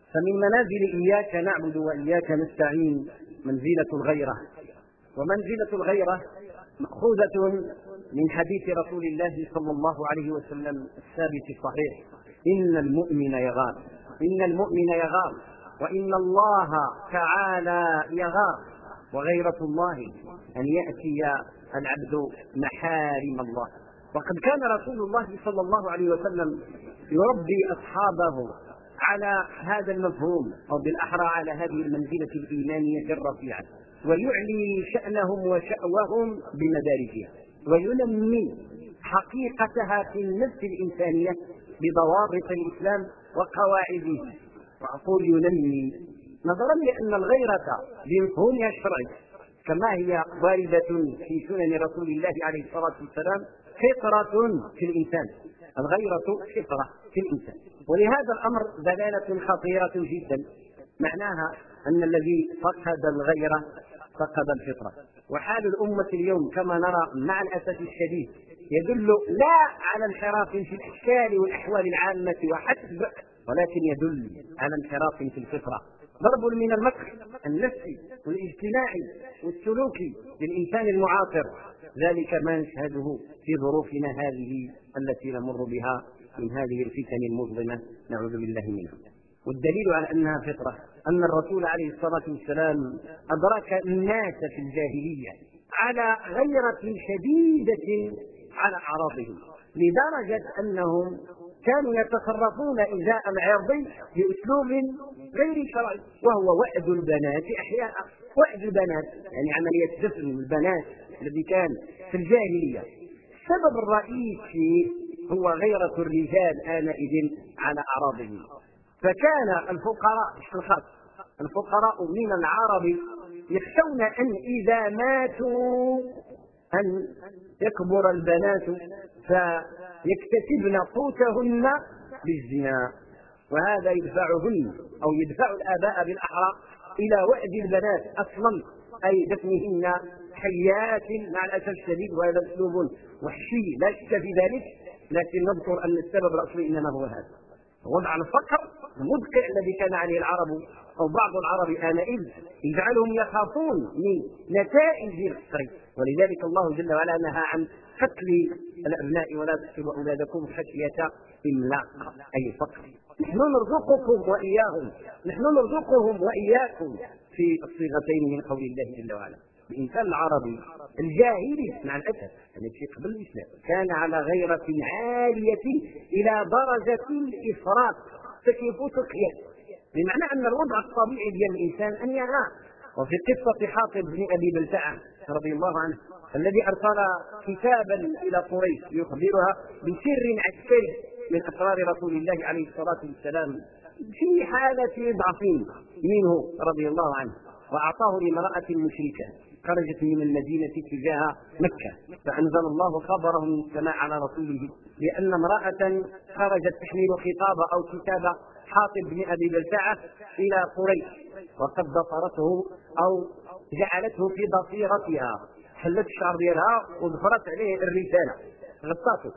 فمن منازل إياك نعبد وإياك نستعين منزلة الغيرة، ومنزلة الغيرة مأخوذة من حديث رسول الله صلى الله عليه وسلم الثابت الصحيح: إن المؤمن يغار، إن المؤمن يغار، وإن الله تعالى يغار، وغيرة الله أن يأتي العبد محارم الله. وقد كان رسول الله صلى الله عليه وسلم يربي أصحابه على هذا المفهوم، أو بالأحرى على هذه المنزلة الإيمانية الرفيعة، ويعلي شأنهم وشأوهم بمدارجها، وينمي حقيقتها في النفس الإنسانية بضوابط الإسلام وقواعده. وأقول ينمي نظرا لأن الغيرة بمفهومها الشرعي كما هي واردة في سنن رسول الله عليه الصلاة والسلام فطرة في الإنسان، الغيرة فطرة في الإنسان، ولهذا الأمر دلالة خطيرة جدا، معناها أن الذي فقد الغيرة فقد الفطرة. وحال الأمة اليوم كما نرى مع الأسف الشديد يدل لا على انحراف في الأشكال والأحوال العامة وحسب، ولكن يدل على انحراف في الفطرة، ضرب من المكر النفسي والاجتماعي والسلوكي للإنسان المعاصر. ذلك ما نشهده في ظروفنا هذه التي نمر بها من هذه الفتن المظلمة، نعوذ بالله منها. والدليل على أنها فطرة أن الرسول عليه الصلاة والسلام أدرك الناس في الجاهلية على غيرة شديدة على أعراضهم، لدرجة أنهم كانوا يتصرفون إزاء العرض بأسلوب غير شرعي، وهو وأد البنات أحياء، وأد البنات يعني عملية دفن البنات الذي كان في الجاهلية. السبب الرئيسي هو غيرة الرجال آنئذ على أعراضهم، فكان الفقراء من العرب يخشون أن إذا ماتوا أن يكبر البنات فيكتسبن قوتهن بالزنا، وهذا يدفعهن أو يدفع الآباء بالأحرى إلى وأد البنات أصلا، أي دفنهن حيات مع الأسف الشديد، وهذا أسلوب وحشي لا شك في ذلك، لكن نذكر أن السبب الأصلي إنما هو هذا وضع الفقر المدقع الذي كان عليه العرب أو بعض العرب آنئذ يجعلهم يخافون من نتائج الفقر. ولذلك الله جل وعلا نهى عن قتل الأبناء: ولا تقتلوا أولادكم خشية إملاق، أي فقر. نحن نرزقكم وإياهم، نحن نرزقهم وإياكم في الصيغتين من قول الله جل وعلا. الإنسان العربي الجاهلي مع الأسف التي قبل الإسلام كان على غيرة عالية إلى درجة الإفراط، فكيف تقيا، بمعنى أن الوضع الطبيعي ديال الإنسان أن يغار. وفي قصة حاطب بن أبي بلتعة رضي الله عنه الذي أرسل كتابا إلى قريش يخبرها بسر عسكري من أسرار رسول الله عليه الصلاة والسلام في حالة ضعف منه رضي الله عنه، وأعطاه لامرأة مشركة خرجت من المدينة تجاه مكة، فأنزل الله خبره من السماء على رسوله لأن امرأة خرجت تحمل خطاب أو كتاب حاطب بن أبي بلتعة إلى قريش، وقد ضفرته أو جعلته في ضفيرتها، حلت الشعر ديالها وضفرت عليه الرسالة غطاته،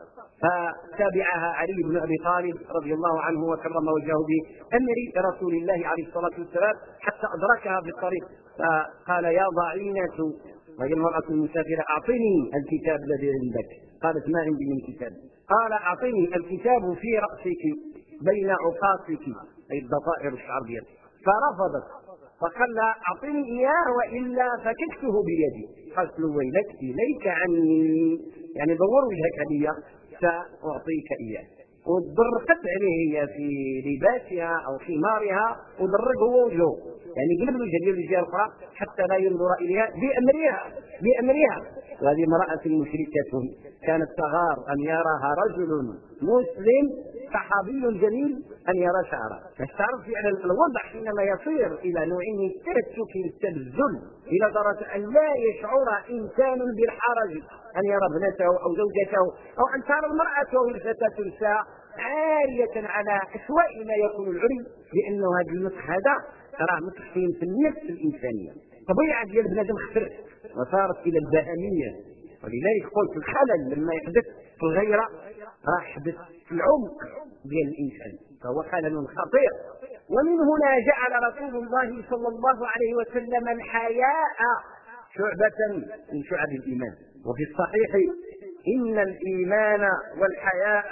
فتابعها علي بن أبي طالب رضي الله عنه وكرم وجهه بأمر رسول الله عليه الصلاة والسلام حتى أدركها في الطريق، فقال: يا ضعينة، وهي المرأة المسافرة: أعطني الكتاب الذي عندك. قالت: ما عندي من كتاب. قال: أعطني الكتاب في رأسك بين عقاصك، أي الضفائر الشعر ديالك. فرفضت، فقال: أعطني إياه وإلا فككته بيدي. قالت له: ويلك إليك عني، يعني دور وجهك لي سأعطيك إياه. ودرقت عليه هي في لباسها أو خمارها، ودرق هو وجهه، يعني قلب الوجه ديال الجهة الأخرى حتى لا ينظر إليها بأمرها. وهذه امرأة مشركة كانت تغار أن يراها رجل مسلم صحابي جميل أن يرى شعره. تعرف على الوضع حينما يصير إلى نوع من التشك التبذل إلى درجة أن لا يشعر إنسان بالحرج أن يرى ابنته أو زوجته، أو أن ترى المرأة أو الفتاة تنسى عارية على أسوأ ما يكون العري، لأنه هذا المسخ هذا راه متحكم في النفس الإنسانية. طبيعة ديال بنادم خسرت وصارت إلى البهمية. ولذلك قلت الخلل لما يحدث في الغيرة راه يحدث في العمق ديال الإنسان، فهو خلل خطير ومن هنا جعل رسول الله صلى الله عليه وسلم الحياء شعبة من شعب الإيمان. وفي الصحيح إن الإيمان والحياء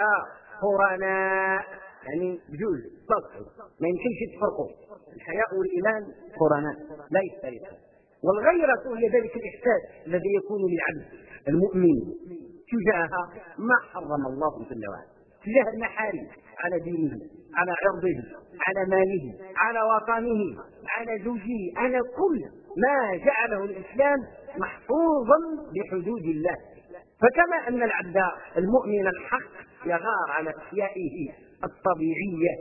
قرناء، يعني بجوز صدق ما يمكنش تفرقوا، الحياء والإيمان قرناء لا يختلفان. والغيرة هي ذلك الإحساس الذي يكون للعبد المؤمن تجاه ما حرم الله جل وعلا، تجاه المحارم، على دينه، على عرضه، على ماله، على وطنه، على زوجه، على كل ما جعله الإسلام محفوظا بحدود الله. فكما أن العبد المؤمن الحق يغار على أشيائه الطبيعية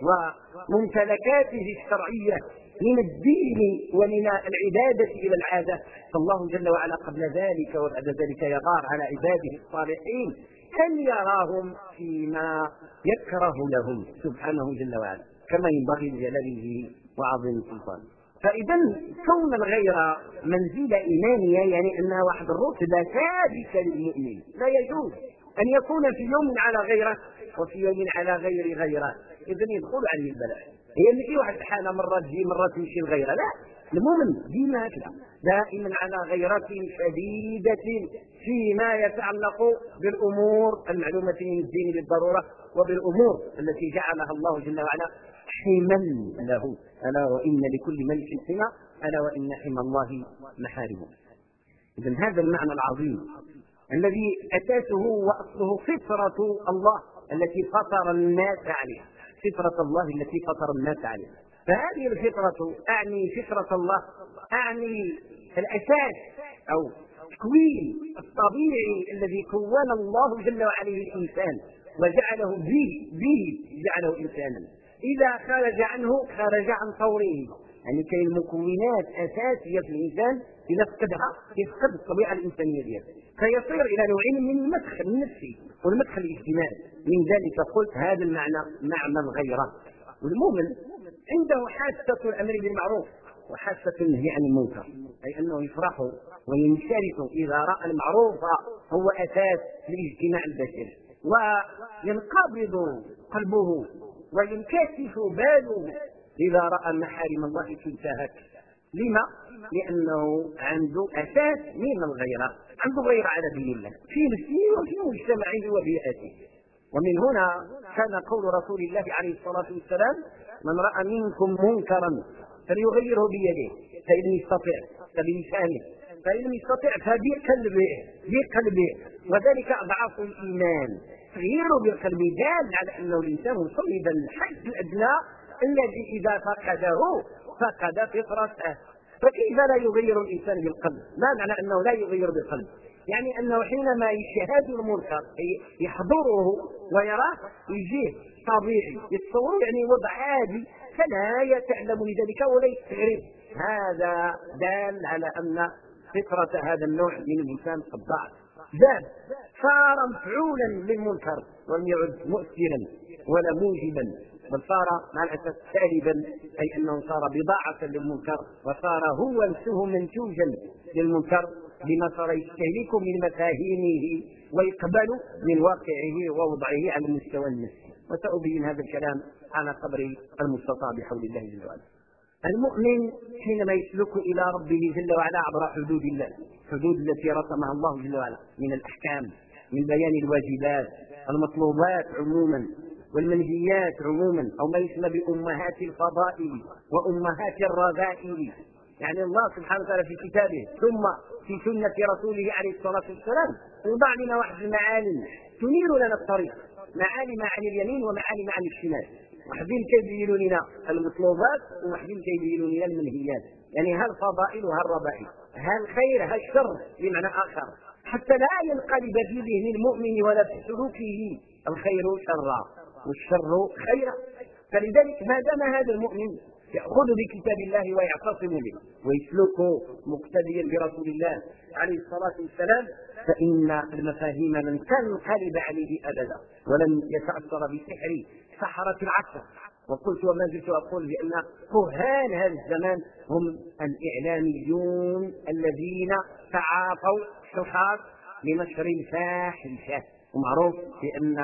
وممتلكاته الشرعية من الدين ومن العبادة إلى العادة، فالله جل وعلا قبل ذلك وبعد ذلك يغار على عباده الصالحين أن يراهم فيما يكره لهم سبحانه جل وعلا كما ينبغي لجلاله وعظيم سلطانه. فإذا كون الغيرة منزلة إيمانية يعني أنها واحد الرتبة ثابتة للمؤمن، لا يجوز أن يكون في يوم على غيره وفي يوم على غير غيره، إذن يدخل عليه البلاء. هي ماشي واحد الحالة مرة تجي مرة تمشي الغيرة، لا، المؤمن ديما هكذا دائما على غيرة شديدة فيما يتعلق بالأمور المعلومة من الدين بالضرورة وبالأمور التي جعلها الله جل وعلا حما له. ألا وإن لكل ملك حمى، ألا وإن حمى الله محارمه. إذن هذا المعنى العظيم الذي أساسه وأصله فطرة الله التي فطر الناس عليها، فطرة الله التي فطر الناس عليها. فهذه الفطرة أعني فطرة الله، أعني الأساس أو التكوين الطبيعي الذي كون الله جل وعلا الإنسان وجعله به جعله إنسانا. إذا خرج عنه خرج عن طوره، يعني كاين مكونات أساسية في الإنسان إذا فقدها يفقد الطبيعة الإنسانية ديالها، فيصير إلى نوعين من المدخل النفسي والمدخل الاجتماعي. من ذلك قلت هذا المعنى معنى الغيرة. والمؤمن عنده حاسة الأمر بالمعروف وحاسة النهي عن المنكر، أي أنه يفرح وينشرح إذا رأى المعروف هو أساس للاجتماع البشري، وينقبض قلبه وينكشف باله إذا رأى محارم الله تنتهك. لما؟ لأنه عنده أساس من الغيرة، عنده غيرة على دين الله في نفسه وفي مجتمعه وبيئته. ومن هنا كان قول رسول الله عليه الصلاة والسلام: من رأى منكم منكرا فليغيره بيده، فإن لم يستطع فبلسانه، فإن لم يستطع فبقلبه، وذلك أضعاف الإيمان. تغييره بالقلب دال على أنه الإنسان وصل إلى الحد الأدنى الذي إذا فقده فقد فطرته. فكيف لا يغير الإنسان بالقلب؟ ما معنى أنه لا يغير بالقلب؟ يعني أنه حينما يشاهد المنكر يحضره ويراه يجيه طبيعي يتصور يعني وضع عادي فلا يتعلم لذلك ولا يستغرب. هذا دال على أن فطرة هذا النوع من الإنسان قد ضاعت، صار مفعولا للمنكر ولم يعد مؤثرا ولا موجبا، بل صار مع الأسف سالبا، أي أنه صار بضاعة للمنكر وصار هو نفسه منتوجا للمنكر بما صار يستهلك من مفاهيمه ويقبل من واقعه ووضعه على المستوى النفسي. وسأبين هذا الكلام على قدر المستطاع بحول الله جل وعلا. المؤمن حينما يسلك إلى ربه جل وعلا عبر حدود الله، الحدود التي رسمها الله جل وعلا من الأحكام، من بيان الواجبات، المطلوبات عموما والمنهيات عموما، أو ما يسمى بأمهات الفضائل وأمهات الرذائل. يعني الله سبحانه وتعالى في كتابه ثم في سنة رسوله عليه الصلاة والسلام يوضع لنا واحد المعالم تنير لنا الطريق، معالم عن اليمين ومعالم عن الشمال. واحدين كيبينوا لنا المطلوبات وواحدين كيبينوا لنا المنهيات، يعني ها الفضائل وها الرذائل، ها الخير ها الشر بمعنى آخر، حتى لا ينقلب في ذهن المؤمن ولا في سلوكه الخير شرا والشر خيرا. فلذلك ما دام هذا المؤمن يأخذ بكتاب الله ويعتصم به ويسلك مقتديا برسول الله عليه الصلاة والسلام، فإن المفاهيم لن تنقلب عليه أبدا ولن يتأثر بسحر سحرة العصر. وقلت وما زلت أقول بأن كهان هذا الزمان هم الإعلاميون الذين تعاطوا شحاط لنشر الفاحشة. ومعروف بأن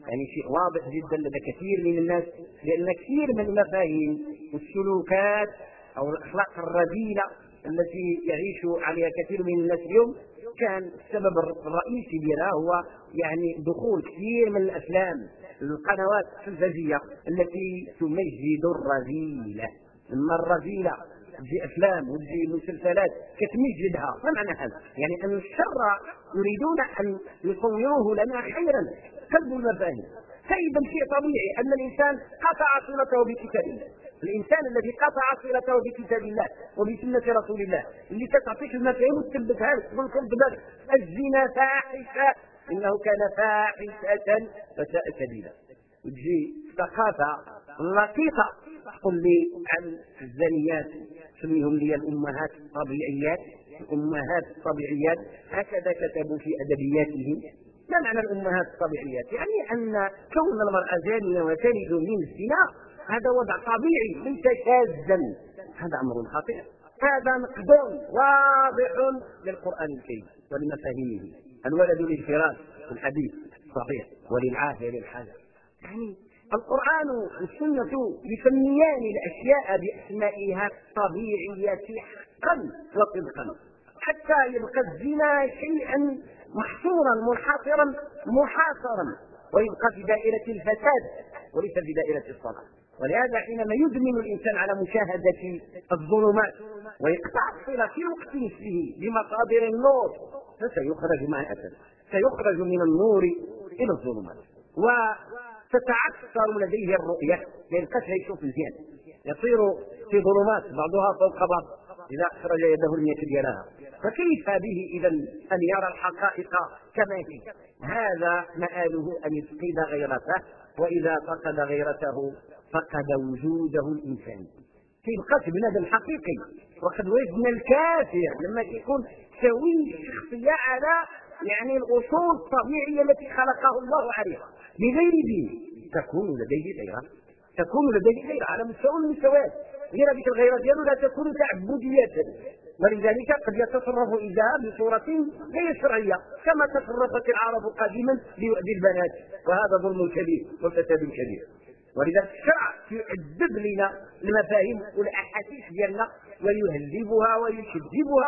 يعني شيء واضح جدا لدى كثير من الناس، لأن كثير من المفاهيم والسلوكات أو الأخلاق الرذيلة التي يعيش عليها كثير من الناس اليوم كان السبب الرئيسي لها هو يعني دخول كثير من الأفلام القنوات التلفزيونية التي تمجد الرذيلة. لما الرذيلة تجي أفلام وتجي مسلسلات كتمجدها، ما معنى هذا؟ يعني أن الشر يريدون أن يصوروه لنا خيرا كذب المفاهيم. فإذا شيء طبيعي أن الإنسان قطع صلته بكتاب الله. الإنسان الذي قطع صلته بكتاب الله وبسنة رسول الله اللي كتعطيك المفاهيم وتثبتها لك تقول لك الزنا فاحشة، إنه كان فاحشة فساء سبيلا. وتجي ثقافة لقيطة تقول لي عن الزانيات سميهم لي الأمهات الطبيعيات، الأمهات الطبيعيات هكذا كتبوا في أدبياتهم. ما معنى الأمهات الطبيعيات؟ يعني أن كون المرأة زانية وتلد من الزنا هذا وضع طبيعي ليس شاذا، هذا أمر خطير، هذا نقد واضح للقرآن الكريم ولمفاهيمه. الولد للفراش في الحديث صحيح وللعاهر للحجر. يعني القرآن والسنة يسميان الأشياء بأسمائها الطبيعية حقا وصدقا، حتى يبقى الزنا شيئا محصورا منحصرا محاصرا ويبقى في دائرة الفساد وليس في دائرة الصلاة. ولهذا حينما يدمن الإنسان على مشاهدة الظلمات ويقطع الصلة في وقت نفسه بمصادر النور فسيخرج مع الأسف، سيخرج من النور إلى الظلمات وتتعثر لديه الرؤية، لأن كشف يشوف مزيان يصير في ظلمات بعضها فوق بعض إذا أخرج يده لم يكد يراها. فكيف به إذا أن يرى الحقائق كما هي؟ هذا مآله أن يفقد غيرته، وإذا فقد غيرته فقد وجوده الإنساني. كيبقى بنادم حقيقي. وقد وجدنا الكافر لما يكون سوي الشخصية على يعني الأصول الطبيعية التي خلقه الله عليها بغير دين تكون لديه غيرة، تكون لديه غيرة على مستوى المستويات. غير بك الغيرة ديالو لا تكون تعبدية، ولذلك قد يتصرف إذا بصورة غير شرعية كما تصرفت العرب قديما ليؤذي البنات، وهذا ظلم كبير وفساد كبير. ولذلك الشرع يعذب لنا المفاهيم والأحاسيس ديالنا ويهذبها ويشذبها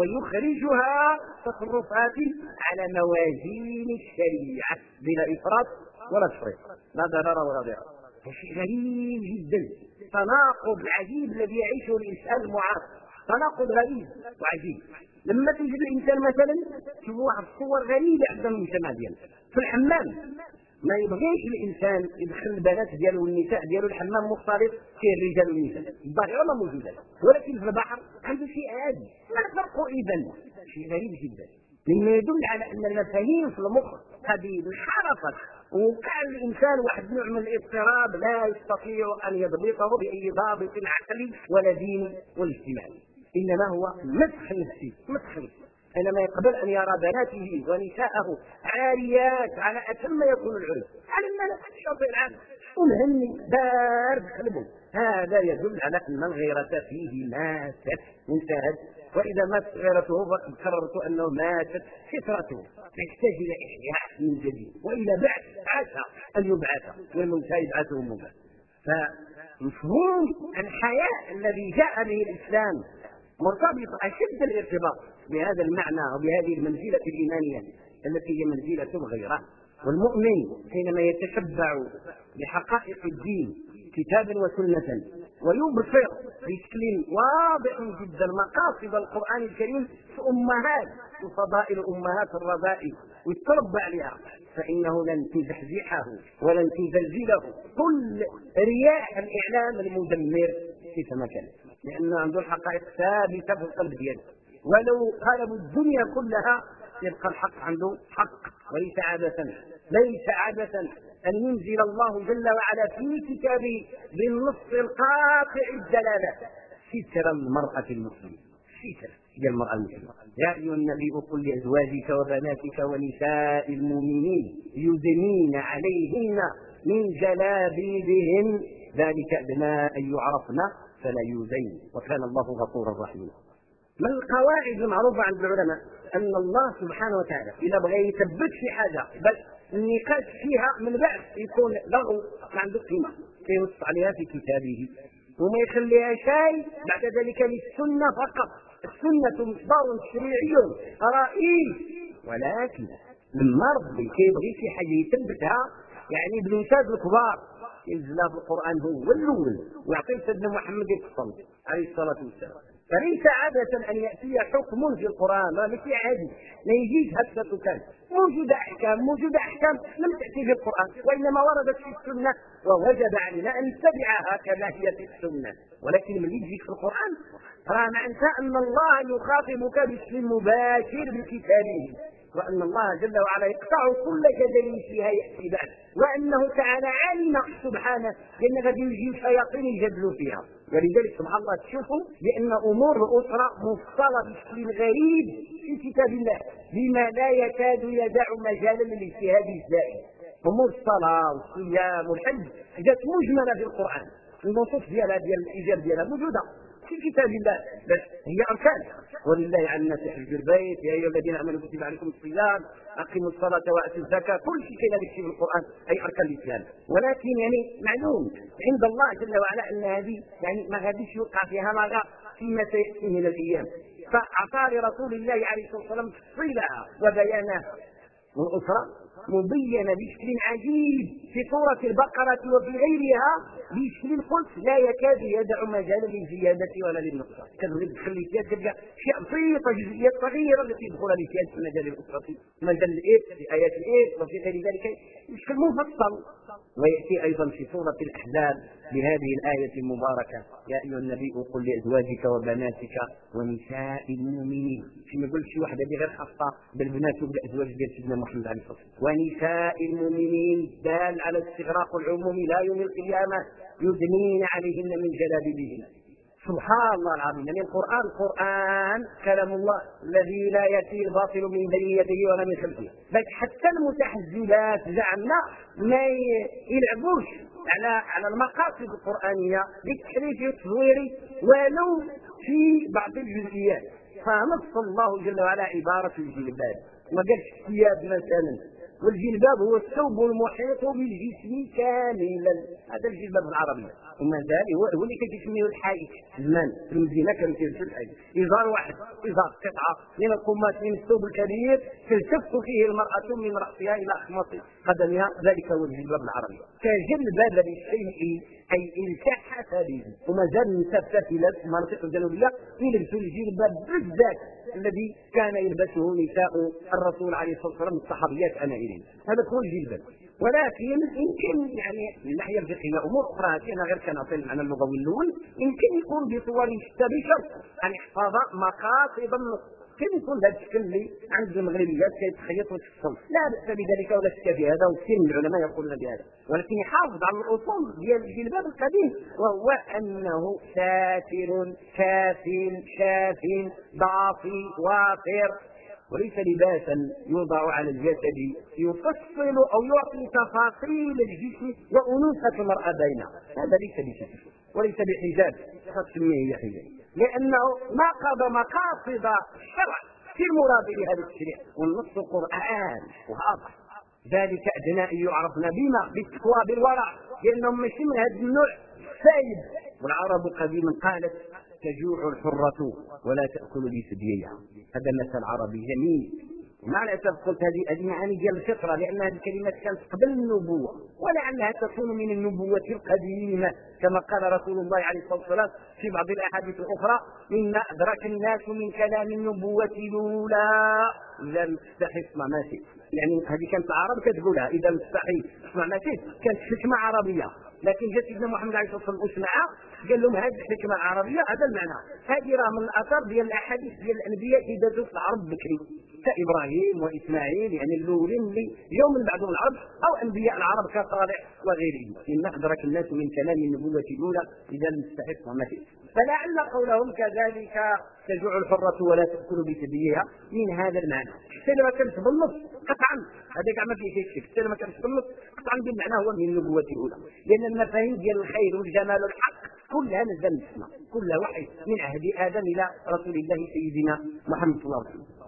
ويخرجها تصرفات على موازين الشريعة بلا إفراط ولا تفريط، لا ضرر ولا ضرر. شيء غريب جدا، تناقض العجيب الذي يعيشه الإنسان المعاصر، تناقض غريب وعجيب. لما تجد الإنسان مثلا تشوف واحد الصور غريبة عند المجتمع ديالنا في الحمام، ما يبغيش الانسان يدخل البنات ديالو والنساء ديالو الحمام مختلط فيه الرجال والنساء، الظاهره ما موجوده، ولكن في البحر عنده شيء عادي. ما الفرق اذا؟ شيء غريب جدا، مما يدل على ان المفاهيم في المخ قد انحرفت وكان الانسان واحد نوع من الاضطراب لا يستطيع ان يضبطه باي ضابط عقلي ولا ديني ولا اجتماعي، انما هو مسخ نفسي، مسخ نفسي. حينما يقبل أن يرى بناته ونساءه عاريات على أتم يكون العرف على الملأ الشاطئ العام ومهني بارد قلبه، هذا يدل على أن الغيرة فيه ماتت انتهت، وإذا ماتت غيرته فقد قررت أنه ماتت فطرته، يحتاج إلى إحياء من جديد وإلى بعث عسى أن يبعث والمنتهى يبعثه مبعث. فمفهوم الحياة الذي جاء به الإسلام مرتبط أشد الارتباط بهذا المعنى وبهذه المنزلة الإيمانية التي هي منزلة الغيرة. والمؤمن حينما يتشبع بحقائق الدين كتابا وسنة ويبصر بشكل واضح جدا مقاصد القرآن الكريم في أمهات وفضائل أمهات الرذائل ويتربى عليها، فإنه لن تزحزحه ولن تزلزله كل رياح الإعلام المدمر كيفما كان، لأنه عنده الحقائق ثابتة في القلب دياله. ولو قلبوا الدنيا كلها يبقى الحق عنده حق، وليس عبثا، ليس عبثا أن ينزل الله جل وعلا في كتابه بالنص القاطع الدلالة ستر المرأة المسلمة، ستر هي المرأة المسلمة. يا أيها النبي قل لأزواجك وبناتك ونساء المؤمنين يدنين عليهن من جلابيبهن ذلك أدنى أن يعرفن فلا يؤذين وكان الله غفورا رحيما. من القواعد المعروفة عند العلماء أن الله سبحانه وتعالى إذا بغى يثبت في حاجة بس النقاش فيها من بعد يكون لغو ما عنده قيمه كينص عليها في كتابه وما يخليها شيء بعد ذلك للسنه فقط. السنه مصدر تشريعي رئيس، ولكن لما ربي كيبغي شي حاجه يثبتها يعني بالمثال الكبار ينزلها في القران هو الاول ويعطي سيدنا محمد يفصل عليه الصلاه والسلام. فليس عادة أن يأتي حكم في القرآن، ما مثل عادي لا يجيش هكذا كان موجودة أحكام لم تأتي في القرآن وإنما وردت في السنة ووجب علينا أن نتبعها كما هي في السنة. ولكن من يجيك في القرآن راه معناتها أن الله يخاطبك باسم مباشر بكتابه، وأن الله جل وعلا يقطع كل جدل فيها يأتي بعد، وأنه تعالى علم سبحانه بأن غادي يجي شياطين يجادلوا فيها. ولذلك سبحان الله تشوفوا بأن أمور الأسرة مفصلة بشكل غريب في كتاب الله بما لا يكاد يدع مجالا للاجتهاد الزائد. أمور الصلاة والصيام والحج جات مجملة في القرآن، النصوص ديالها ديال الإيجاب ديالها موجودة في كتاب الله، بس هي أركان. ولله على الناس حج البيت يا أيها الذين آمنوا كتب عليكم الصيام أقيموا الصلاة وآتوا الزكاة، كل شيء كاين في القرآن أي أركان الإسلام. ولكن يعني معلوم عند الله جل وعلا أن هذه يعني ما غاديش يوقع فيها لغط فيما سيأتي من الأيام، فأعطى لرسول الله عليه الصلاة والسلام تفصيلها وبيانها. والأسرة مبينة بشكل عجيب في سورة البقرة وفي غيرها بشكل قلت لا يكاد يدع مجالا للزيادة ولا للنقصان. كذلك تخلي فيها تلقى شيء بسيطة جزئيات صغيرة التي تدخل لزيادة في مجال الأسرة، مجال الإيد في آيات الإيد وفي غير ذلك بشكل مفصل. ويأتي أيضا في سورة الأحزاب بهذه الآية المباركة يا أيها النبي قل لأزواجك وبناتك ونساء المؤمنين، ما يقولش شي واحدة غير خاصة بالبنات وبالأزواج ديال سيدنا محمد عليه الصلاة والسلام. ونساء المؤمنين دال على استغراق العموم لا يوم القيامة يدنين عليهن من جلابيبهن. سبحان الله العظيم، يعني القرآن كلام الله الذي لا يأتي الباطل من بين يديه ولا من خلفه. بل حتى المتحزبات زعمنا ما يلعبوش على المقاصد القرآنية بالتحريف والتزوير ولو في بعض الجزئيات. فنص الله جل وعلا عبارة الجلباب، ما قالش الثياب مثلا، والجلباب هو الثوب المحيط بالجسم كاملا، هذا الجلباب العربي. وما زال هو اللي كيسميه الحائط زمان في المدينه كانوا كيلبسوا الحائط، ازار واحد، ازار قطعه من القماش من الثوب الكبير تلتف فيه المراه من راسها الى اخماص قدمها، ذلك هو الجلباب العربي. كجلباب للشيء اي التحف به. وما زال النساء في المناطق الجنوبيه يلبسوا الجلباب بالذات الذي كان يلبسه نساء الرسول عليه الصلاه والسلام الصحابيات انائلين، هذا هو الجلباب. ولكن يمكن يعني من الناحيه الفقهيه امور اخرى كاينه غير كنعطي المعنى اللغوي الاول، يمكن يكون بصور شتى بشرط ان يحفظ مقاصد النص. كان يكون هذا الشكل اللي عند المغربيات كيتخيط ويتفصل، لا باس بذلك ولا شك في هذا، وكثير من العلماء يقولون بهذا، ولكن يحافظ على الاصول ديال الجلباب القديم، وهو انه ساتر كاف شاف ضافي وافر، وليس لباسا يوضع على الجسد يفصل او يعطي تفاصيل الجسم وانوثه المراه بينها، هذا ليس بشيء وليس بحجاب تسميه هي حجاب، لانه ناقض مقاصد الشرع في المراد بهذا التشريع، والنص قرآن واضح. ذلك ادنى ان يعرفنا بما بالتقوى بالورع، لانهم ماشي من هذا النوع سايب. والعرب قديما قالت تجوع الحرة ولا تأكل بثدييها، هذا مثل عربي جميل. ومع الأسف قلت هذه معاني ديال الفطرة، لأن هذه الكلمات كانت قبل النبوة، ولعلها تكون من النبوة القديمة، كما قال رسول الله عليه الصلاة والسلام في بعض الأحاديث الأخرى إن أدرك الناس من كلام النبوة الأولى إذا لم تستحي اسمع ما شئت. يعني هذه كانت العرب كتقولها إذا لم تستحي اسمع ما شئت، كانت حكمة عربية. لكن جاء سيدنا محمد عليه الصلاه والسلام اسمعها قال لهم هذه الحكمه العربيه، هذا المعنى، هذه راه من الاثار ديال الاحاديث ديال الانبياء اللي دازوا في العرب بكري كابراهيم واسماعيل، يعني الاولين اللي يوم من بعدهم العرب او انبياء العرب كصالح وغيرهم. ان ادرك الناس من كلام النبوه الاولى اذا لم تستحق ما شئت. فلعل قولهم كذلك تجوع الحره ولا تاكل بثدييها من هذا المعنى. حتى لما كانت بالنص قطعا هذا كاع ما فيه شيء، حتى لما كانت بالنص قطعا بالمعنى هو من النبوه الاولى، لان المفاهيم ديال الخير والجمال والحق كلها نزل السماء، كلها وحي من عهد ادم الى رسول الله سيدنا محمد صلى الله عليه وسلم.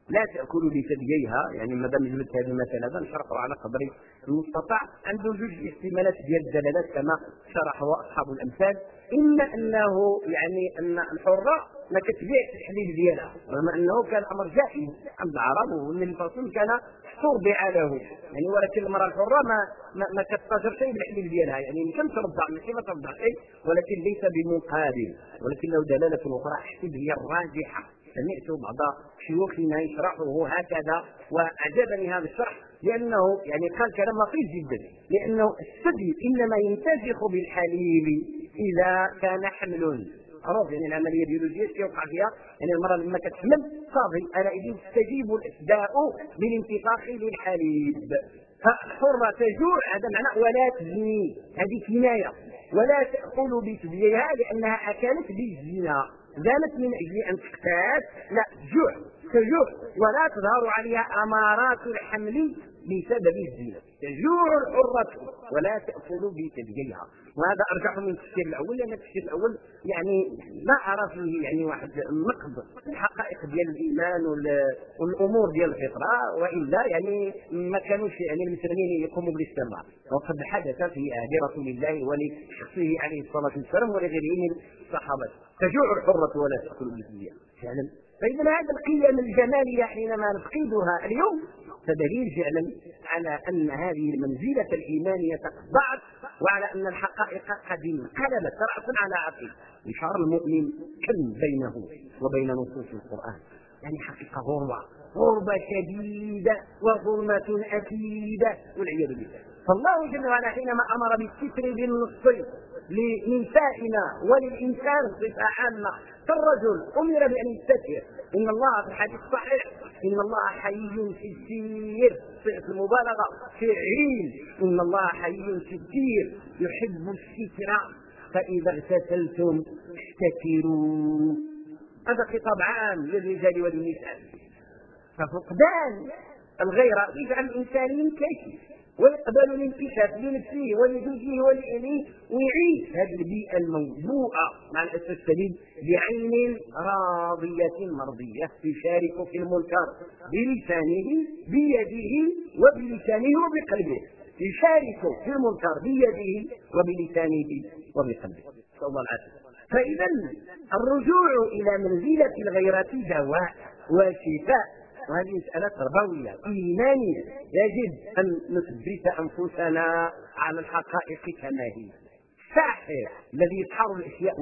لا تأكل بثدييها، يعني ما دام جبت هذه المسألة نشرحها على قدر المستطاع. عنده جوج احتمالات ديال الدلالات كما شرحوا أصحاب الأمثال. إما أنه يعني أن الحرة ما كتبيعش الحليب ديالها، رغم أنه كان أمر جائز عند العرب، والنبي صلى الله عليه وسلم كان ترضع له يعني، ولكن المرأة الحرة ما كتتاجر شيء بالحليب ديالها، يعني يمكن ترضع ماشي ما ترضع شيء، ولكن ليس بمقابل، ولكن له دلالة أخرى أحسب هي الراجحة. سمعت بعض شيوخنا يشرحه هكذا وأعجبني هذا الشرح، لأنه يعني قال كلام لطيف جدا، لأنه الثدي إنما ينتفخ بالحليب إذا كان حمل. خلاص يعني العملية البيولوجية كيوقع فيها، يعني المرأة لما كتحمل صافي أنا إذن تستجيب الأسداء بالانتفاخ للحليب. فالحرة تجوع هذا معنى ولا تزني، هذه كناية، ولا تأكل بثدييها لأنها أكلت بالزنا، زانت من أجل أن تقتات، لا جوع، تجوع ولا تظهر عليها أمارات الحمل بسبب الزنا، تجوع الحرة ولا تأكل بثدييها. وهذا أرجح من التفسير الأول، لأن التفسير الأول يعني لا أرى فيه يعني واحد نقد الحقائق ديال الإيمان والأمور ديال الفطرة، وإلا يعني ما كانوش يعني المسلمين يقوموا بالاستمرار. وقد حدث في عهد رسول الله ولشخصه عليه الصلاة والسلام ولغيره من الصحابة. تجوع الحرة ولا تأكل بالثدييها فعلا. فإذا هذا القيم الجمالية حينما نفقدها اليوم فدليل فعلا على أن هذه المنزلة الإيمانية قد ضاعت، وعلى أن الحقائق قد انقلبت رأسا على عقل. إشار المؤمن كم بينه وبين نصوص القرآن، يعني حقيقة غربة شديدة وظلمة أكيدة والعياذ بالله. فالله جل وعلا حينما أمر بالستر بالنص لنسائنا وللإنسان صفة عامة، فالرجل أمر بأن يستتر. إن الله في الحديث الصحيح إن الله حي ستير، صيغة المبالغة فعيل، إن الله حي ستير يحب الستر، فإذا اغتسلتم احتكروا. هذا خطاب عام للرجال وللنساء. ففقدان الغيرة يجعل الإنسان ينكشف ويقبل الانكشاف لنفسه ولزوجه ولأهله، ويعيش هذه البيئة الموبوءة مع الأسف الشديد بعين راضية مرضية، يشارك في المنكر بلسانه بيده وبلسانه وبقلبه، يشارك في المنكر بيده وبلسانه وبقلبه، نسأل الله العافية. فإذا الرجوع إلى منزلة الغيرة دواء وشفاء، وهذه مسألة تربوية إيمانية يجب أن نثبت أنفسنا على الحقائق كما هي. الساحر الذي يسحر الأشياء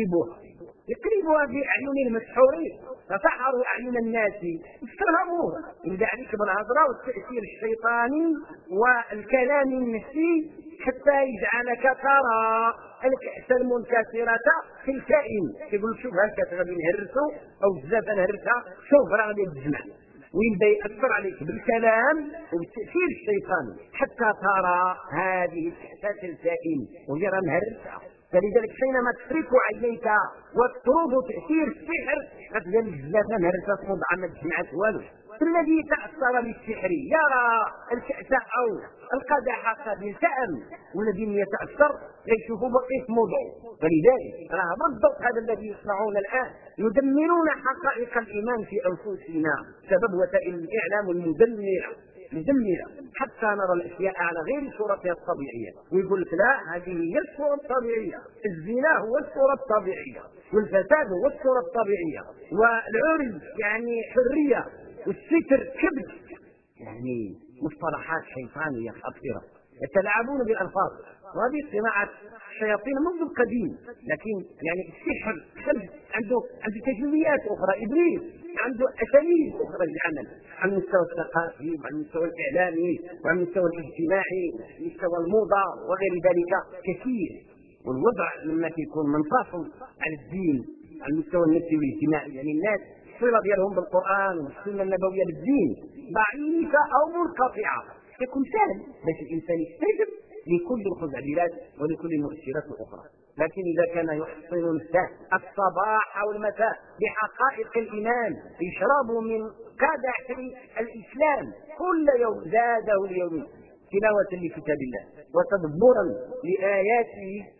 يقلبها بأعين المسحورين، فسحروا أعين الناس استرهبوها، يبدأ عليك بالهضرة والتأثير الشيطاني والكلام النفسي حتى يجعلك ترى الكأس المنكسرة في الكائن. يقول شوف هالكأس غادي نهرسو أو بزاف نهرسها، شوف راه غادي تجمع، ويبدا يأثر عليك بالكلام وبالتأثير الشيطاني حتى ترى هذه الكأس الكائن وهي راه مهرسة. فلذلك حينما تفرك عينيك وتطرد تأثير السحر غتلقى بزاف مهرسة تفضع ما تجمعت والو. الذي تأثر بالسحر يرى الكأس أو القدح قد التأم، والذي يتأثر يشوف بقية موضوع. فلذلك راه بالضبط هذا الذي يصنعون الآن، يدمرون حقائق الإيمان في أنفسنا بسبب وسائل الإعلام المدمرة حتى نرى الأشياء على غير صورتها الطبيعية، ويقول لك لا هذه هي الصورة الطبيعية، الزنا هو الصورة الطبيعية، والفساد هو الصورة الطبيعية، والعري يعني حرية، والستر كبت، يعني مصطلحات شيطانية خطيرة يتلاعبون بالألفاظ. وهذه صناعة الشياطين منذ القديم، لكن يعني السحر عنده تجربيات أخرى، إبليس عنده أساليب أخرى للعمل على المستوى الثقافي وعلى المستوى الإعلامي وعلى المستوى الاجتماعي وعلى مستوى الموضة وغير ذلك كثير. والوضع لما يكون منفصل عن الدين على المستوى النفسي والاجتماعي، يعني الناس الصلة ديالهم بالقرآن والسنة النبوية بالدين ضعيفة أو منقطعة، يكون سهل باش الإنسان يستجب لكل الخزعبلات ولكل المؤثرات الأخرى. لكن إذا كان يحصن نفسه الصباح والمساء بحقائق الإيمان، يشرب من قدح الإسلام كل يوم زاده اليوم تلاوة لكتاب الله وتدبرا لآياته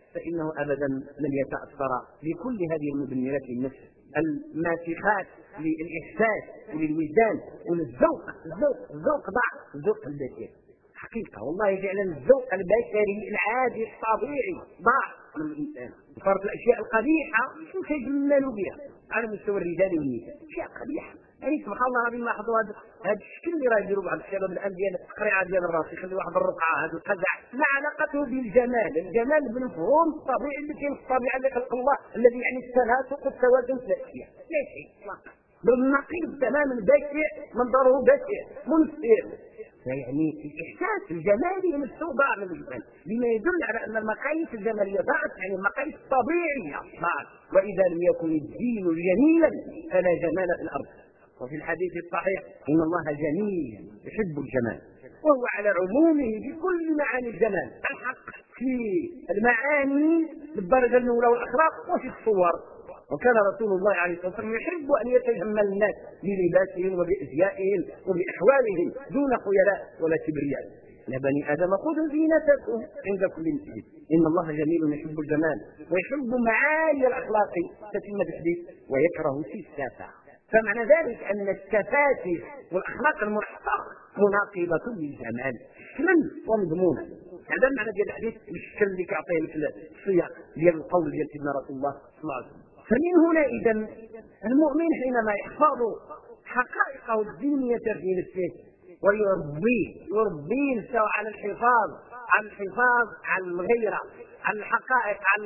فإنه أبدا لن يتأثر بكل هذه المدمرات للنفس الماسخات للإحساس وللوجدان وللذوق. الذوق ضاع، الذوق البشري حقيقة والله فعلا الذوق البشري العادي الطبيعي ضاع من الإنسان. فرط الأشياء القبيحة يتجمل بها على مستوى الرجال والنساء، أشياء قبيحة. يعني سبحان الله العظيم لاحظوا هذا الشكل اللي راه يديروا بعض الشباب الان ديال التقريعه ديال الراس، يخلي واحد الرقعه هذا القزع، ما علاقته بالجمال؟ الجمال بالمفهوم الطبيعي اللي كاين في الطبيعه اللي خلق الله، الذي يعني التناسق والتوازن في الاشياء، لا شيء اطلاقا، بالنقيض تماما، بشع منظره بشع منفر. يعني الاحساس الجمالي نفسه ضاع من الانسان، بما يدل على ان المقاييس الجماليه ضاعت، يعني المقاييس الطبيعيه ضاعت. واذا لم يكن الدين جميلا فلا جمال في الارض. وفي الحديث الصحيح إن الله جميل يحب الجمال، وهو على عمومه بكل معاني الجمال، الحق في المعاني بالدرجة الأولى والأخلاق وفي الصور. وكان رسول الله عليه الصلاة والسلام يحب أن يتجمل الناس بلباسهم وبأزيائهم وبأحوالهم دون خيلاء ولا كبرياء. يا بني آدم خذوا زينتكم عند كل مسجد إن الله جميل يحب الجمال ويحب معاني الأخلاق تتم الحديث ويكره السفاسة. فمعنى ذلك أن التفاسف والأخلاق المرحقة مناقضة للجمال شكلا ومضمونا. هذا المعنى ديال الحديث بالشكل اللي كيعطيه لك السياق ديال القول ديال سيدنا رسول الله صلى الله عليه وسلم. فمن هنا إذا المؤمن حينما يحفظ حقائقه الدينية في نفسه ويربي نفسه على الحفاظ على الغيرة، على الحقائق، على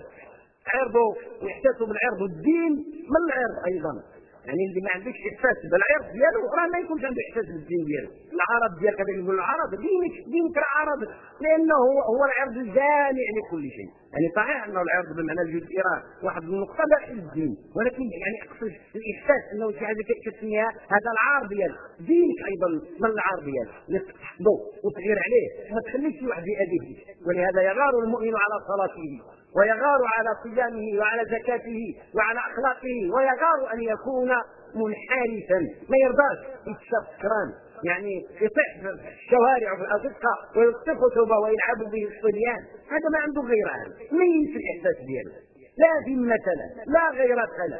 عرضه ويحتسب العرض والدين من العرض أيضا. يعني اللي ما عندوش احساس بالعرض ديالو راه ما يكونش عنده احساس بالدين ديالو. العرض ديالك هذا يقول العرض دينك راه عرض، لانه هو العرض الجامع لكل شيء. يعني صحيح انه العرض بمعنى الجزئي راه واحد النقطه لا في الدين، ولكن يعني اقصد الاحساس انه شي حاجه كتسميها هذا العار ديالك، دينك ايضا من العار ديالك اللي تحفظه وتغير عليه، ما تخليش شي واحد يأذيه. ولهذا يغار المؤمن على صلاته ويغار على صيامه وعلى زكاته وعلى أخلاقه، ويغار أن يكون منحرفا، ما يرضاش يتشاف سكران، يعني يطيح في الشوارع وفي الأزقة ويلصق ثوبه ويلعب به الصبيان. هذا ما عنده غيرة، ما ينسى الإحساس دياله، لا ذمة له لا غيرة له،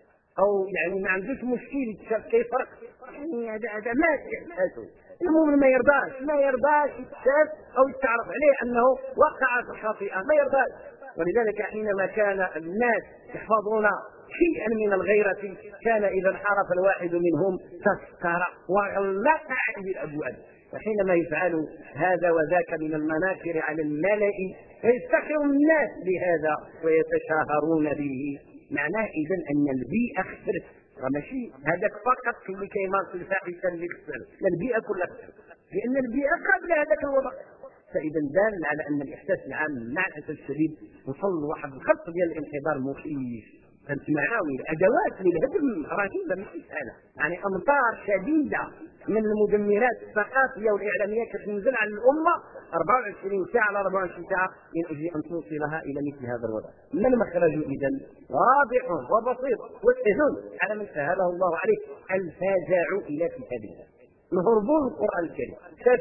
أو يعني ما عندوش مشكل يتشاف كيف فرق، يعني هذا ما إحساسه. المؤمن ما يرضاش يتشاف أو يتعرف عليه أنه وقع في الخطيئة، ما يرضاش. ولذلك حينما كان الناس يحفظون شيئا من الغيرة كان إذا انحرف الواحد منهم تستر وغلق عليه الأبواب. وحينما يفعل هذا وذاك من المناكر على الملأ فيفتخر الناس بهذا ويتشاهرون به، معناه إذا أن البيئة خسرت. وماشي هذاك فقط اللي كيمارس الفاحشة اللي خسر، البيئة كلها خسرت، لأن البيئة قبل هذاك الوضع. فإذا دال على أن الإحساس العام مع الأسف الشديد وصل لواحد الخط ديال الانحدار مخيف. فالمعاوي الأدوات للهدم رهيبة مش سهلة، يعني أمطار شديدة من المدمرات الثقافية والإعلامية كتنزل على الأمة 24 ساعة على 24 ساعة من أجل أن توصلها إلى مثل هذا الوضع. ما المخرج إذن؟ واضح وبسيط وسهل على من سهله الله عليه، الفاجع إلى كتاب الله، الهربون القرآن الكريم،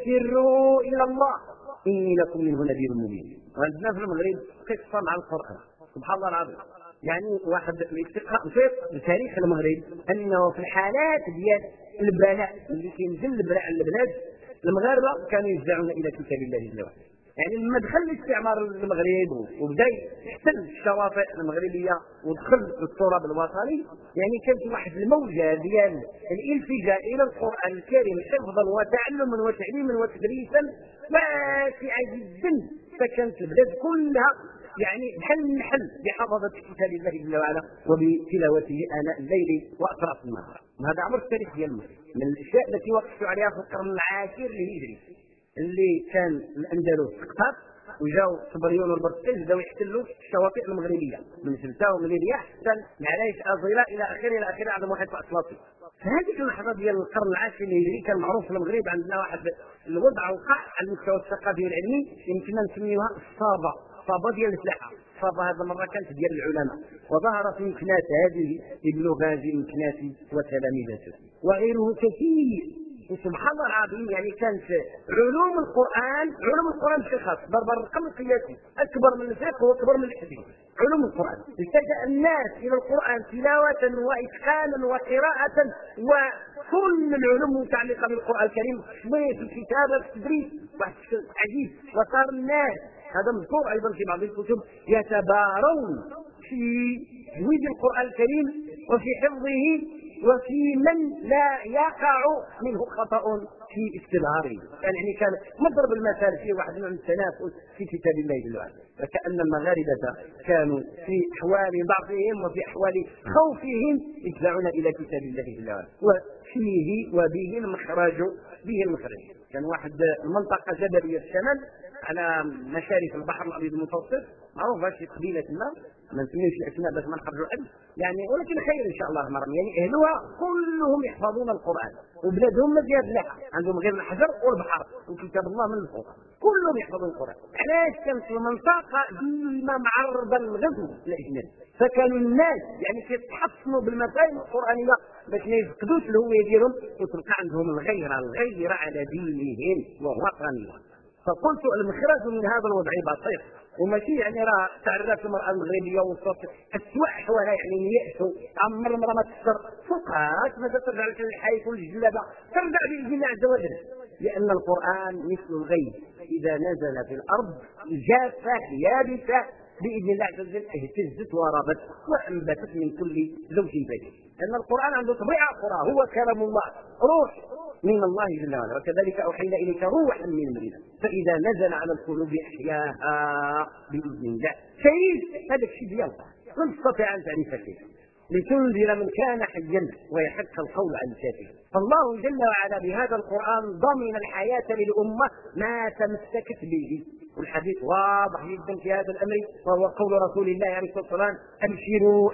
تفروا إلى الله إني لكم منه نذير مبين. وعندنا في المغرب قصة مع القرآن سبحان الله العظيم. يعني واحد يقرأ في تاريخ المغرب أنه في الحالات ديال البلاء اللي كينزل البلاء على البلاد، المغاربة كانوا يرجعون إلى كتاب الله جل وعلا. يعني لما دخل الاستعمار المغرب وبدا يحتل الشواطئ المغربية ودخل التراب الوطني، يعني كانت واحد الموجة ديال الالتجاء إلى القرآن الكريم حفظا وتعلما وتعليما وتدريسا واسعة جدا. فكانت البلاد كلها يعني بحال النحل بحفظة كتاب الله جل وعلا وبتلاوته آناء الليل وأطراف النهار. وهذا عبر التاريخ ديال المغرب من الأشياء التي وقفت عليها في القرن العاشر الهجري، اللي كان الأندلس سقطت وجاو الصبريون والبرتغال بداو يحتلوا الشواطئ المغربية من سلتا ومن ليبيا حتى معلايش أزيلاء إلى آخره على محيط الأطلسي. فهذه اللحظة ديال القرن العاشر الهجري كان معروف في المغرب عندنا واحد الوضع وقع على المستوى الثقافي والعلمي يمكننا نسميوها الصابة ديال الفلاحة. الصابة هذا مرة كانت ديال العلماء، وظهرت يمكنات هذه ابن غازي يمكناتي وتلاميذته وغيره كثير وسبحان الله العظيم يعني كانت علوم القرآن بشكل خاص ضرب الرقم القياسي أكبر من الفقه وأكبر من الحديث. علوم القرآن التجأ الناس إلى القرآن تلاوة وإتقانا وقراءة وكل العلوم المتعلقة بالقرآن الكريم شوية في الكتابة في التدريس واحد الشيء عجيب. وصار الناس هذا مذكور أيضا في بعض الكتب يتبارون في تجويد القرآن الكريم وفي حفظه وفي من لا يقع منه خطأ في استظهاره. يعني كان مضرب المثال في واحد من التنافس في كتاب الله جل وعلا، فكأن المغاربة كانوا في أحوال ضعفهم وفي أحوال خوفهم يدفعون إلى كتاب الله جل وعلا وفيه وبه المخرج. كان واحد المنطقة جبلية الشمال على مشارف البحر الأبيض المتوسط معروفة في قبيلة ما نسميوش الاسماء باش ما نخرجوا العد يعني، ولكن خير ان شاء الله مرم. يعني اهلها كلهم يحفظون القران وبلادهم ما فيها فلاحه، عندهم غير الحجر والبحر وكتاب الله من الفوق، كلهم يحفظون القران. علاش كانت المنطقه ديما معرضه للغزو الاجنبي، فكانوا الناس يعني كيتحصنوا بالمفاهيم القرانيه باش ما يفقدوش الهويه ديالهم وتلقى عندهم الغيره على دينهم ووطنهم. فقلت المخرج من هذا الوضع بسيط، وماشي يعني راه تعرفت المراه المغربيه وصلت اسوء احوالها يعني يأسوا عمر ما تكسر فقهات ماذا ترجع لك الحيث والجلابه ترجع باذن الله عز وجل، لان القران مثل الغيث اذا نزل في الارض جافه يابسه باذن الله عز وجل اهتزت وربت وانبتت من كل زوج بهيج. لان القران عنده طبيعه اخرى، هو كلام الله روح من الله جل وعلا، وكذلك اوحينا اليك روحا من امرنا فاذا نزل على القلوب احياها باذن الله. شيء هذا الشيء ديالك لن تستطيع ان تعرف كيف لتنذر من كان حيا ويحق القول عن الكافرين. فالله جل وعلا بهذا القران ضمن الحياه للامه ما تمسكت به، والحديث واضح جدا في هذا الامر، وهو قول رسول الله عليه الصلاه والسلام ابشروا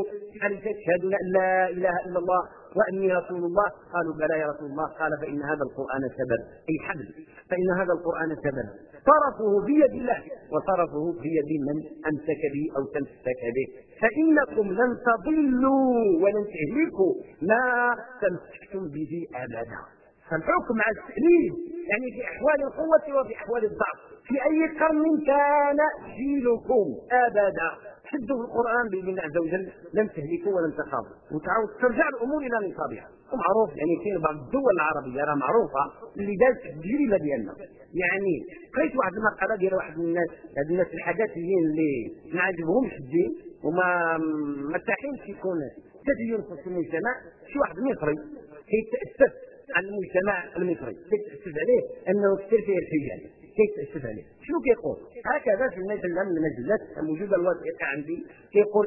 هل تشهدون ان لا اله الا الله واني رسول الله؟ قالوا بلى يا رسول الله. قال فان هذا القران سبب اي حبل، فان هذا القران سبب طرفه بيد الله وطرفه بيد من امسك به او تمسك به، فانكم لن تضلوا ولن تهلكوا ما تمسكتم به ابدا. فالحكم على التأليف يعني في احوال القوه وفي احوال الضعف في اي قرن كان جيلكم ابدا شدوا القرآن بإذن الله عز وجل لن تهلكوا ولن تخافوا وتعاود ترجع الأمور إلى نصابها. ومعروف يعني في بعض الدول العربية راه معروفة اللي دازت التجربة ديالنا. يعني قريت واحد المقالة ديال واحد من الناس، هاد الناس الحداثيين اللي ما عجبهمش الدين وما مرتاحينش يكون تدين في المجتمع، شي واحد مصري كيتأسف على المجتمع المصري، كيتأسف عليه أنه كثير فيه الحجاج، كيتأسف عليه. شنو كيقول؟ هكذا في المجلة من المجلات الموجودة الواثقة عندي كيقول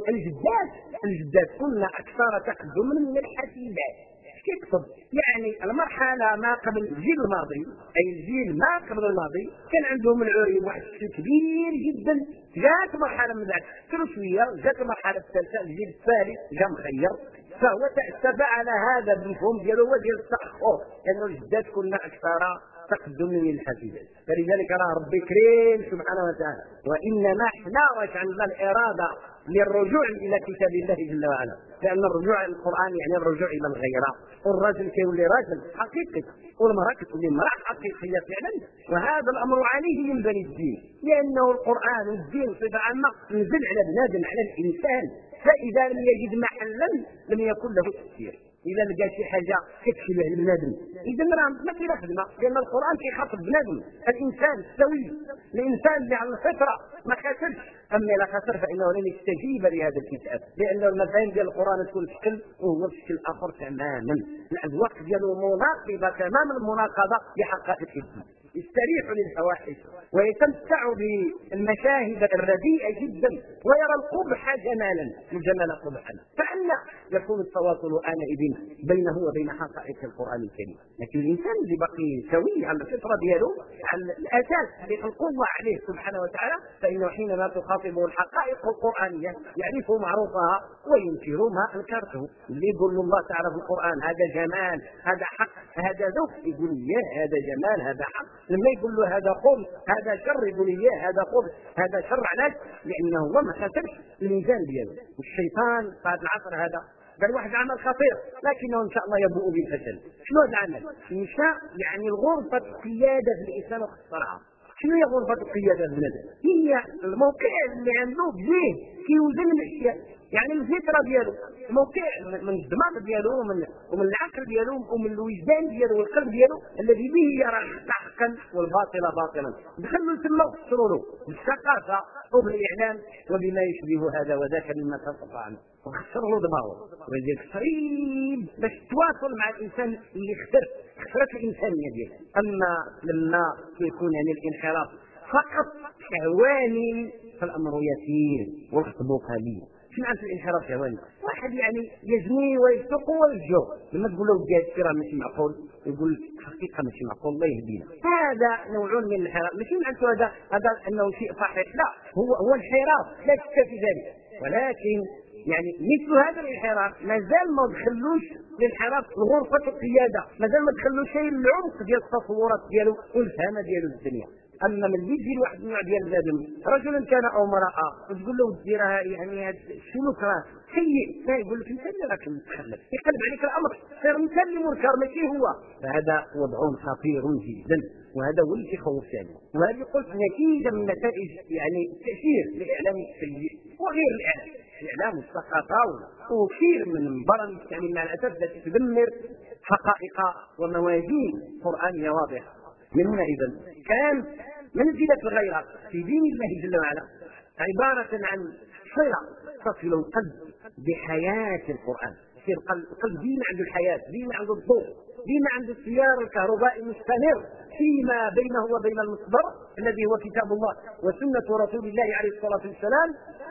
الجدات كنا أكثر تقدما من الحفيدات. كيقصد يعني المرحلة ما قبل الجيل الماضي أي الجيل ما قبل الماضي كان عندهم العري واحد الشيء كبير جدا، جات مرحلة من بعد كل شوية جات المرحلة الثالثة الجيل الثالث جا مخير، فهو تأسف على هذا المفهوم ديالو وديال التأخر، لأن الجدات كنا أكثر تقدم من الحفيدات. فلذلك راه ربي كريم سبحانه وتعالى، وانما احنا وجعلنا الاراده للرجوع الى كتاب الله جل وعلا، لان الرجوع الى القران يعني الرجوع الى الغيره، والرجل كيولي راجل حقيقي والمراه كتولي امراه حقيقيه فعلا. وهذا الامر عليه ينبني الدين، لانه القران والدين بصفه عامه نزل على بنادم على الانسان، فاذا لم يجد محلا لم يكن له تفسير. إذا لقى شي حاجة كتشبه البنادم إذا راه ما كاينه خدمة، لأن القرآن كيخاطب بنادم الإنسان السوي، الإنسان اللي على الفطرة ما خسرش. أما إذا خسر فإنه لن يستجيب لهذا الكتاب، لأن المفاهيم ديال القرآن تكون شكل وهو شكل آخر تماما، الأذواق ديالو مناقضة تماما المناقضة لحقائق الدين. يستريح للفواحش ويتمتع بالمشاهد الرديئة جدا ويرى القبح جمالا والجمال قبحا، فأنا يكون التواصل آنئذ بينه وبين حقائق القرآن الكريم. لكن الإنسان اللي باقي سوي على الفطرة ديالو على الأساس اللي خلقه الله عليه سبحانه وتعالى، فإنه حينما تخاطبه الحقائق القرآنية يعرف معروفها وينكر ما أنكرته. اللي يقول الله تعالى في القرآن هذا جمال هذا حق هذا ذوق يقول ياه هذا جمال هذا حق، لما يقول له هذا خبث هذا شر يقول اياه هذا خبث هذا شر. علاش؟ لانه هو ما خسرش الميزان ديالو. والشيطان في هذا العصر هذا قال واحد عمل خطير لكنه ان شاء الله يبوء بالفشل. شنو هذا العمل؟ انشاء يعني الغرفه القياده في الانسان واختصارها. شنو هي غرفه القياده في الناس؟ هي الموقع اللي عنده فيه كيوزن الاشياء، يعني الفكره ديالو موقع من الدماغ ديالو ومن العقل ديالو ومن الوجدان ديالو والقلب ديالو الذي به يرى حقا والباطل باطلا. دخلوا تما وفسروا له بالثقافه وبالاعلام وبما يشبه هذا وذاك مما تصف عنه وخسر له دماغه. ولذلك صعيب باش تواصل مع الانسان اللي خسرت الانسانيه ديالو. اما لما يكون يعني الانحراف فقط شهواني فالامر يسير والخطب قليل. شنو معنى الانحراف شهواني؟ واحد يعني يزني ويسرق ويفجر، لما تقول له بدي هذا ماشي معقول يقول لك حقيقه ماشي معقول الله يهدينا. هذا نوع من الانحراف، ماشي معناته هذا انه شيء صحيح، لا، هو انحراف لا شك في ذلك، ولكن يعني مثل هذا الانحراف مازال ما دخلوش الانحراف غرفه القياده، مازال ما دخلوش شيء العمق ديال التصورات ديالو والفهم ديالو للدنيا. اما من يجي واحد النوع ديال البنادم رجل كان او امراه وتقول له ديرها يعني هذا السلوك راه سيء، لا يقول لك انت اللي راك متخلف، يقلب عليك الامر صير انت اللي منكر ماشي هو. فهذا وضع خطير جدا، وهذا هو اللي يخوف ثاني. وهذه قلت نتيجه من نتائج يعني تاثير الاعلام السيء وغير الاعلام والثقافه وكثير من البرامج يعني مع الاسف التي تدمر حقائق وموازين قرانيه واضحه. من هنا اذا كان منزله الغيره في دين الله جل وعلا عباره عن صله تصل القلب بحياه القران. يصير القلب ديما عنده الحياه، ديما عنده الضوء، ديما عنده التيار الكهربائي المستمر فيما بينه وبين المصدر الذي هو كتاب الله وسنه رسول الله عليه الصلاه والسلام،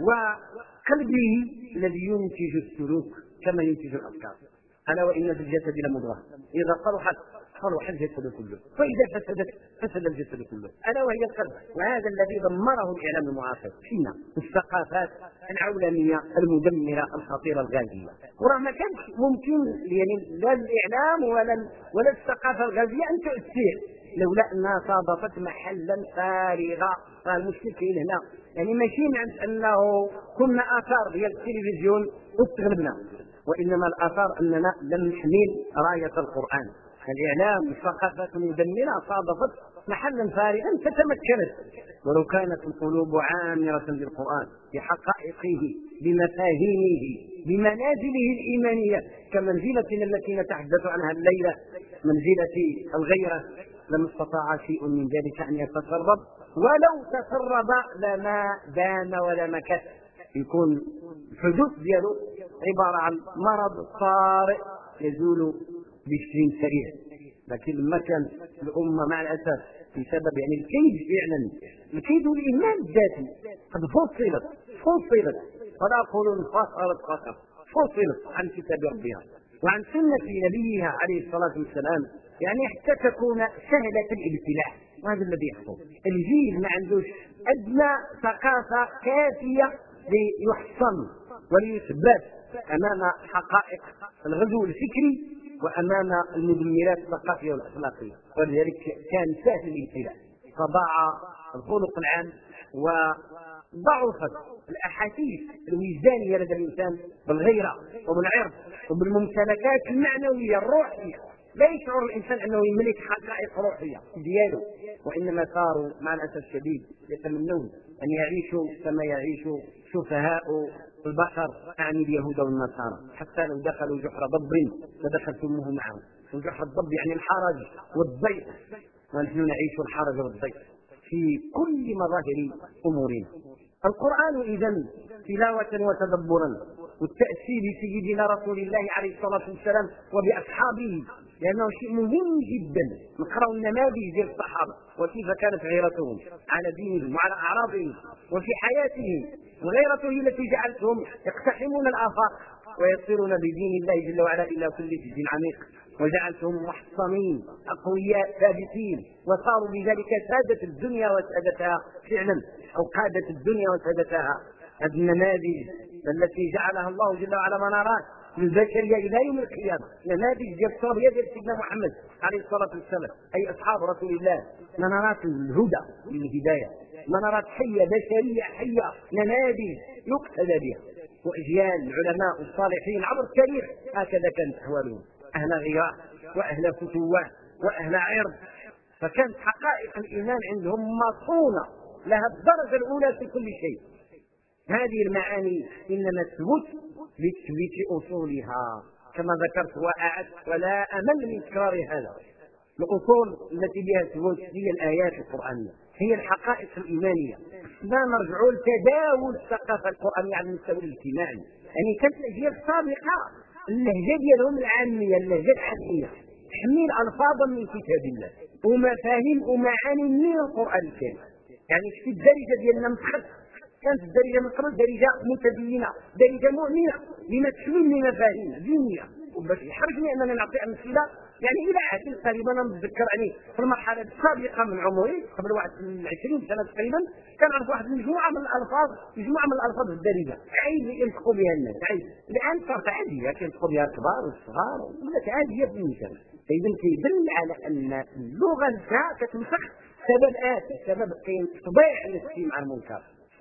وقلبه الذي ينتج السلوك كما ينتج الافكار. الا وان في الجسد لمضغه اذا صلحت صلح الجسد كله واذا فسدت فسد الجسد كله، الا وهي القلب. وهذا الذي دمره الاعلام المعاصر فينا، الثقافات العولميه المدمره الخطيره الغازيه. وراه ما كانش ممكن يعني لا الاعلام ولا الثقافه الغازيه ان تؤثر لولا انها صادفت محلا فارغا. فالمشكل كاين هنا، يعني ماشي مع انه كنا اثار ديال التلفزيون واستغربنا، وانما الاثار اننا لم نحمل رايه القران. الاعلام والثقافات المدمره صادفت محلا فارغا فتمكنت. ولو كانت القلوب عامره بالقران بحقائقه بمفاهيمه بمنازله الايمانيه كمنزلتنا التي نتحدث عنها الليله منزله الغيره، لم استطاع شيء من ذلك ان يتسرب، ولو تسرب لما دام ولا مكث. يكون الحدوث ديالو عباره عن مرض طارئ يزول بشكل سريع. لكن لما كان الامه مع الاسف بسبب يعني الكيد فعلا الكيد والاهمال الذاتي قد فصلت ولا اقول فصلت عن كتاب ربها وعن سنه نبيها عليه الصلاه والسلام، يعني حتى تكون سهله الابتلاع. وهذا الذي يحصل. الجيل ما عندوش ادنى ثقافه كافيه ليحصن وليثبت امام حقائق الغزو الفكري وامام المدمرات الثقافيه والاخلاقيه، ولذلك كان سهل الابتلاع. فضاع الخلق العام وضعفت الاحاسيس الوجدانيه لدى الانسان بالغيره وبالعرض وبالممتلكات المعنويه الروحيه. لا يشعر الانسان انه يملك حقائق روحيه دياله، وانما صاروا مع الاسف الشديد يتمنون ان يعيشوا كما يعيش سفهاء البشر، اعني اليهود والنصارى. حتى لو دخلوا جحر ضب لدخلتموه معهم. وجحر الضب يعني الحرج والضيق، ونحن نعيش الحرج والضيق في كل مظاهر امورنا. القران اذا تلاوه وتدبرا والتاسي بسيدنا رسول الله عليه الصلاه والسلام وباصحابه، لانه شيء مهم جدا. نقرأ النماذج ديال الصحابه وكيف كانت غيرتهم على دينهم وعلى اعراضهم وفي حياتهم، وغيرته التي جعلتهم يقتحمون الافاق ويصيرون بدين الله جل وعلا الى كل سجن عميق، وجعلتهم محصنين اقوياء ثابتين، وصاروا بذلك ساده الدنيا وسادتها فعلا، او قاده الدنيا وسادتها. هذه النماذج التي جعلها الله جل وعلا منارات للبشريه الى يوم القيامه، نماذج ديال التربيه ديال سيدنا محمد عليه الصلاه والسلام، اي اصحاب رسول الله، منارات الهدى والهدايه، منارات حيه بشريه حيه، نماذج يقتدى بها. وأجيال العلماء الصالحين عبر التاريخ هكذا كانت أحوالهم، أهل غيرة وأهل فتوة وأهل عرض. فكانت حقائق الإيمان عندهم مصونة لها الدرجة الأولى في كل شيء. هذه المعاني إنما تثبت لتثبيت أصولها كما ذكرت وأعدت ولا أمل من تكرار هذا. الأصول التي بها ثبوت هي الآيات القرآنية، هي الحقائق الإيمانية. ما نرجعوا لتداول الثقافة القرآنية على المستوى الاجتماعي. يعني كانت الأجيال السابقة اللهجة ديالهم العامية، اللهجة العامية تحمل ألفاظا من كتاب الله ومفاهيم ومعاني من القرآن الكريم. يعني في الدرجة ديالنا متخصص، كانت الدرجة من قبل درجة متدينة، درجة مؤمنة بما تحمل من مفاهيم دينية. وباش يحرجني أننا نعطي أمثلة يعني إلى عهد قريبا أنا متذكر يعني في المرحلة السابقة من عمري قبل 20 سنة تقريبا كان عرف واحد مجموعة من الألفاظ الدارجة عيب ينطقوا بها الناس، عيب. الآن صارت عادية كينطقوا بها الكبار والصغار ولات عادية في المجتمع. فإذا كيدل على أن اللغة نفسها كتنسخ سبب كاين تطبيع نفسي مع المنكر،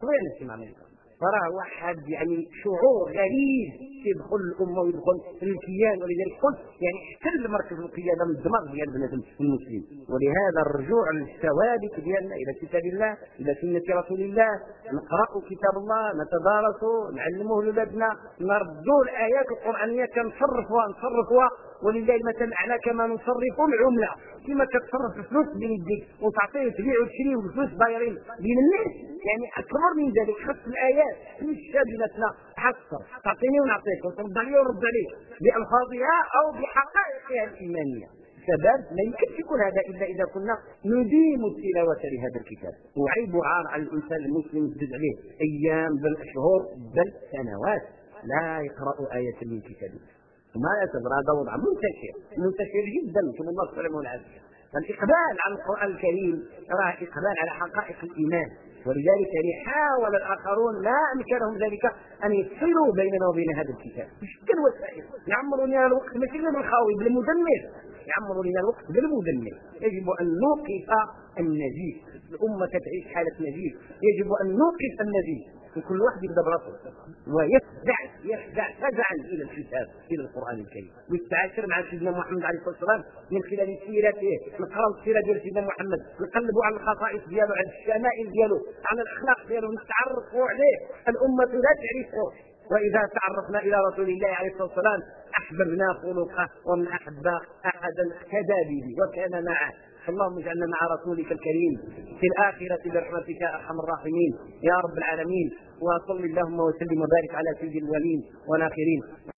فراه واحد يعني شعور غريب يدخل الامه ويدخل الكيان، ولذلك قلت يعني احتل مركز القياده من الدماغ ديال بنادم المسلم. ولهذا الرجوع للثوابت ديالنا الى كتاب الله الى سنه رسول الله، نقرأ كتاب الله، نتدارسوا، نعلموه لولادنا، نردوا الايات القرانيه كنصرفوها ولله المثل الاعلى كما نصرف العمله، كما كتصرف الفلوس بين يديك وتعطيه تبيع وتشري والفلوس دايرين بين الناس. يعني اكبر من ذلك خص الايات مش شابلتنا حصر تعطيني ونعطيك وترد علي ورد عليك بألفاظها او بحقائقها الايمانيه. سبب لا يمكن يكون هذا الا اذا كنا نديم التلاوه لهذا الكتاب. وعيب وعار على الانسان المسلم تزيد عليه ايام بل اشهر بل سنوات لا يقرا ايه من كتاب الله. وما يعتبر هذا وضع منتشر جدا نسأل الله السلامه والعافيه. فالاقبال على القران الكريم راه اقبال على حقائق الايمان. ولذلك يعني حاول الاخرون لا امكنهم ذلك ان يفصلوا بيننا وبين هذا الكتاب بشتى الوسائل. يعمروا لنا الوقت ماشي بالخاوي بالمدمر، يعمروا لنا الوقت بالمدمر. يجب ان نوقف النزيف، الامه تعيش حاله نزيف، يجب ان نوقف النزيف وكل واحد يبدا براسه ويفزع فزعا الى الكتاب الى القران الكريم ويتعاشر مع سيدنا محمد عليه الصلاه والسلام من خلال سيرته. نقراو السيره ديال سيدنا محمد، نقلبوا على الخصائص ديالو، على الشمائل ديالو، على الاخلاق ديالو، نتعرفوا عليه. الامه لا تعرفه، واذا تعرفنا الى رسول الله عليه الصلاه والسلام احببنا خلقه ومن احب احدا اهتدى به وكان معه. اللهم اجعلنا مع رسولك الكريم في الآخرة برحمتك أرحم الراحمين يا رب العالمين. وصل اللهم وسلم وبارك على سيد الأولين والآخرين.